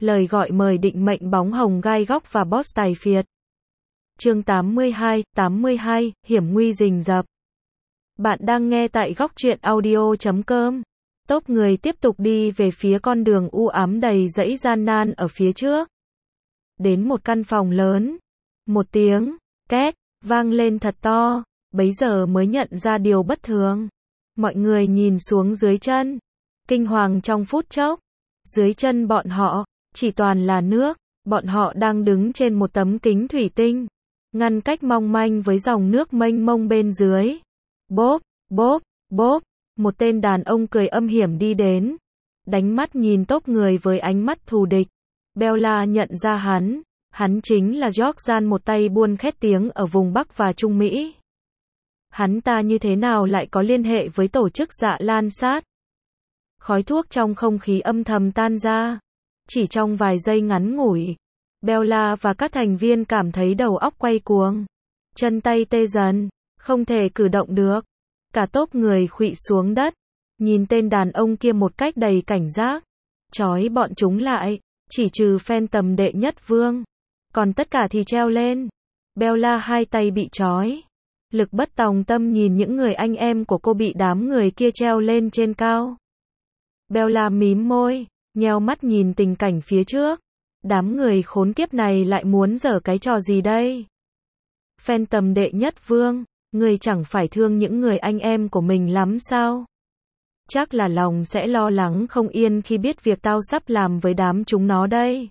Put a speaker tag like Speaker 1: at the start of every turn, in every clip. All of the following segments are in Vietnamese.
Speaker 1: Lời gọi mời định mệnh bóng hồng gai góc và boss tài phiệt. Chương 82, hiểm nguy rình rập. Bạn đang nghe tại góc truyện audio.com. Tốp người tiếp tục đi về phía con đường u ám đầy dãy gian nan ở phía trước. Đến một căn phòng lớn. Một tiếng két vang lên thật to, bấy giờ mới nhận ra điều bất thường. Mọi người nhìn xuống dưới chân, kinh hoàng trong phút chốc. Dưới chân bọn họ chỉ toàn là nước, bọn họ đang đứng trên một tấm kính thủy tinh, ngăn cách mong manh với dòng nước mênh mông bên dưới. Bốp, bốp, bốp, một tên đàn ông cười âm hiểm đi đến, đánh mắt nhìn tốp người với ánh mắt thù địch. Bella nhận ra hắn chính là Jordan, một tay buôn khét tiếng ở vùng Bắc và Trung Mỹ. Hắn ta như thế nào lại có liên hệ với tổ chức Dạ Lan Sát? Khói thuốc trong không khí âm thầm tan ra. Chỉ trong vài giây ngắn ngủi, Bella và các thành viên cảm thấy đầu óc quay cuồng, chân tay tê dần, không thể cử động được. Cả tốp người khuỵu xuống đất, nhìn tên đàn ông kia một cách đầy cảnh giác. Trói bọn chúng lại, chỉ trừ Phantom đệ nhất vương, còn tất cả thì treo lên. Bella hai tay bị trói, lực bất tòng tâm nhìn những người anh em của cô bị đám người kia treo lên trên cao. Bella mím môi, nheo mắt nhìn tình cảnh phía trước. Đám người khốn kiếp này lại muốn giở cái trò gì đây? Phantom đệ nhất vương, ngươi chẳng phải thương những người anh em của mình lắm sao? Chắc là lòng sẽ lo lắng không yên khi biết việc tao sắp làm với đám chúng nó đây.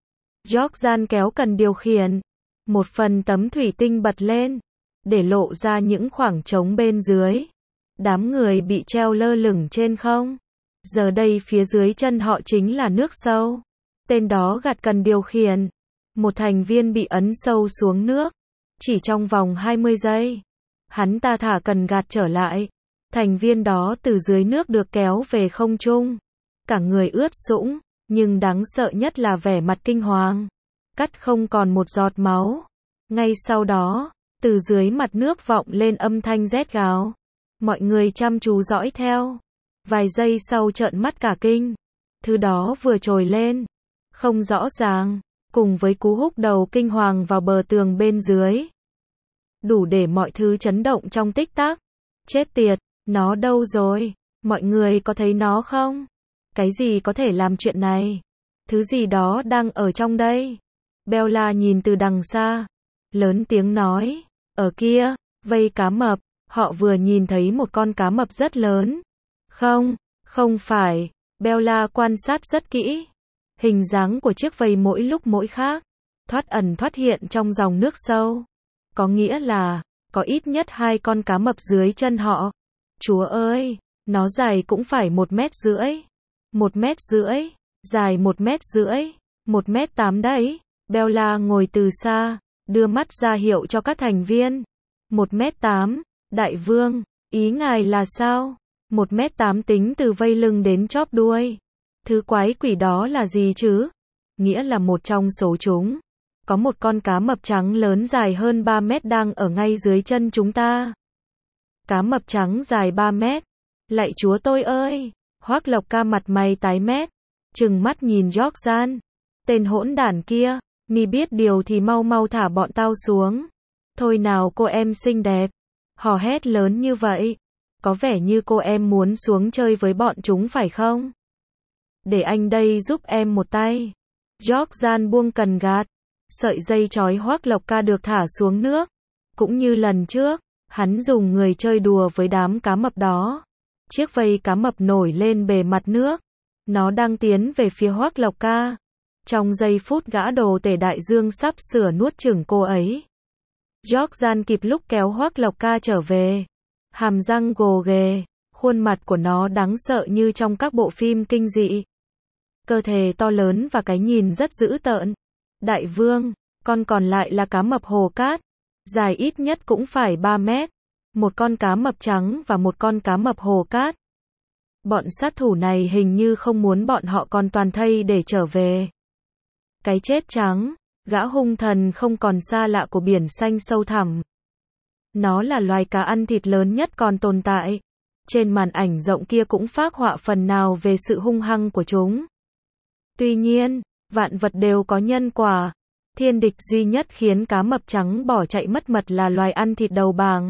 Speaker 1: Jordan kéo cần điều khiển. Một phần tấm thủy tinh bật lên, để lộ ra những khoảng trống bên dưới. Đám người bị treo lơ lửng trên không. Giờ đây phía dưới chân họ chính là nước sâu. Tên đó gạt cần điều khiển. Một thành viên bị ấn sâu xuống nước. Chỉ trong vòng 20 giây, hắn ta thả cần gạt trở lại. Thành viên đó từ dưới nước được kéo về không trung. Cả người ướt sũng, nhưng đáng sợ nhất là vẻ mặt kinh hoàng. Cắt không còn một giọt máu. Ngay sau đó, từ dưới mặt nước vọng lên âm thanh rét gào. Mọi người chăm chú dõi theo. Vài giây sau trợn mắt cả kinh. Thứ đó vừa trồi lên, không rõ ràng, cùng với cú húc đầu kinh hoàng vào bờ tường bên dưới. Đủ để mọi thứ chấn động trong tích tắc. Chết tiệt, nó đâu rồi? Mọi người có thấy nó không? Cái gì có thể làm chuyện này? Thứ gì đó đang ở trong đây. Bella nhìn từ đằng xa, lớn tiếng nói, ở kia, vây cá mập. Họ vừa nhìn thấy một con cá mập rất lớn. Không phải. Bella quan sát rất kỹ. Hình dáng của chiếc vây mỗi lúc mỗi khác, thoát ẩn thoát hiện trong dòng nước sâu. Có nghĩa là, có ít nhất 2 con cá mập dưới chân họ. Chúa ơi, nó dài cũng phải 1,5 mét. 1,5 mét, dài 1,5 mét, 1,8 m đấy. Bella ngồi từ xa, đưa mắt ra hiệu cho các thành viên. 1,8 m, đại vương, ý ngài là sao? 1,8 m tính từ vây lưng đến chóp đuôi. Thứ quái quỷ đó là gì chứ? Nghĩa là một trong số chúng, có một con cá mập trắng lớn dài hơn 3 mét đang ở ngay dưới chân chúng ta. Cá mập trắng dài 3 mét. Lạy chúa tôi ơi! Hoác Lộc Ca mặt mày tái mét, trừng mắt nhìn Jordan. Tên hỗn đản kia, mi biết điều thì mau mau thả bọn tao xuống. Thôi nào cô em xinh đẹp. Hò hét lớn như vậy. Có vẻ như cô em muốn xuống chơi với bọn chúng phải không? Để anh đây giúp em một tay. Jordan buông cần gạt. Sợi dây trói Hoác Lộc Ca được thả xuống nước. Cũng như lần trước, hắn dùng người chơi đùa với đám cá mập đó. Chiếc vây cá mập nổi lên bề mặt nước. Nó đang tiến về phía Hoác Lộc Ca. Trong giây phút gã đồ tể đại dương sắp sửa nuốt chửng cô ấy, Jordan kịp lúc kéo Hoác Lộc Ca trở về. Hàm răng gồ ghề, khuôn mặt của nó đáng sợ như trong các bộ phim kinh dị. Cơ thể to lớn và cái nhìn rất dữ tợn. Đại vương, con còn lại là cá mập hồ cát, dài ít nhất cũng phải 3 mét. Một con cá mập trắng và một con cá mập hồ cát. Bọn sát thủ này hình như không muốn bọn họ còn toàn thây để trở về. Cái chết trắng, gã hung thần không còn xa lạ của biển xanh sâu thẳm. Nó là loài cá ăn thịt lớn nhất còn tồn tại. Trên màn ảnh rộng kia cũng phác họa phần nào về sự hung hăng của chúng. Tuy nhiên, Vạn vật đều có nhân quả. Thiên địch duy nhất khiến cá mập trắng bỏ chạy mất mật là loài ăn thịt đầu bàng.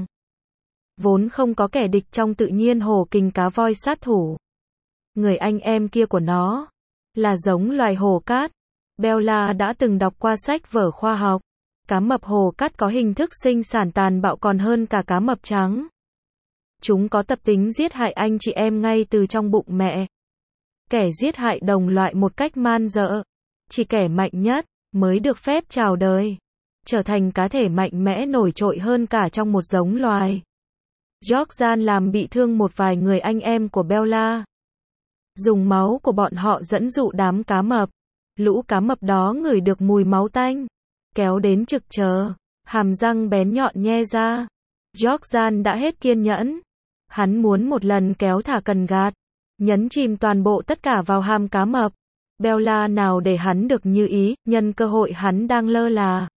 Speaker 1: Vốn không có kẻ địch trong tự nhiên hổ kình cá voi sát thủ. Người anh em kia của nó là giống loài hổ cát. Bella đã từng đọc qua sách vở khoa học. Cá mập hổ cát có hình thức sinh sản tàn bạo còn hơn cả cá mập trắng. Chúng có tập tính giết hại anh chị em ngay từ trong bụng mẹ. Kẻ giết hại đồng loại một cách man dợ. Chỉ kẻ mạnh nhất mới được phép chào đời, trở thành cá thể mạnh mẽ nổi trội hơn cả trong một giống loài. Jordan làm bị thương một vài người anh em của Bella. Dùng máu của bọn họ dẫn dụ đám cá mập. Lũ cá mập đó ngửi được mùi máu tanh, kéo đến trực chờ, hàm răng bén nhọn nhe ra. Jordan đã hết kiên nhẫn. Hắn muốn một lần kéo thả cần gạt, nhấn chìm toàn bộ tất cả vào hàm cá mập. Bella nào để hắn được như ý, nhân cơ hội hắn đang lơ là.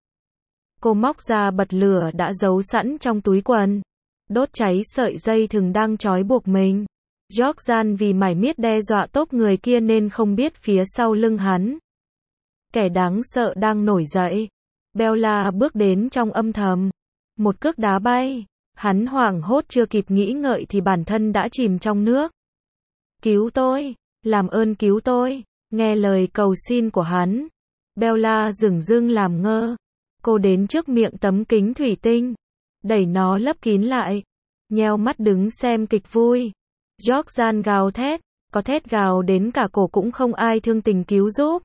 Speaker 1: Cô móc ra bật lửa đã giấu sẵn trong túi quần, đốt cháy sợi dây thừng đang trói buộc mình. Jordan vì mải miết đe dọa tốp người kia nên không biết phía sau lưng hắn kẻ đáng sợ đang nổi dậy. Bella bước đến trong âm thầm. Một cước đá bay. Hắn hoảng hốt chưa kịp nghĩ ngợi thì bản thân đã chìm trong nước. Cứu tôi, làm ơn cứu tôi. Nghe lời cầu xin của hắn, Bella dửng dưng làm ngơ. Cô đến trước miệng tấm kính thủy tinh, đẩy nó lấp kín lại, nheo mắt đứng xem kịch vui. Jordan gào thét, có thét gào đến cả cổ cũng không ai thương tình cứu giúp.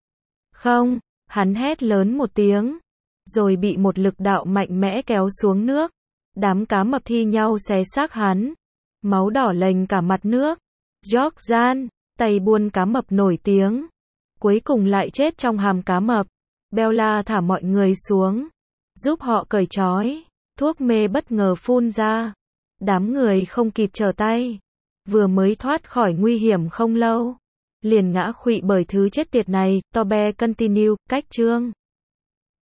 Speaker 1: Không, hắn hét lớn một tiếng, rồi bị một lực đạo mạnh mẽ kéo xuống nước. Đám cá mập thi nhau xé xác hắn, máu đỏ lềnh cả mặt nước. Jordan, tay buôn cá mập nổi tiếng, cuối cùng lại chết trong hàm cá mập. Bella thả mọi người xuống, giúp họ cởi trói. Thuốc mê bất ngờ phun ra. Đám người không kịp trở tay, vừa mới thoát khỏi nguy hiểm không lâu, liền ngã khuỵu bởi thứ chết tiệt này. Tobe continue, cách chương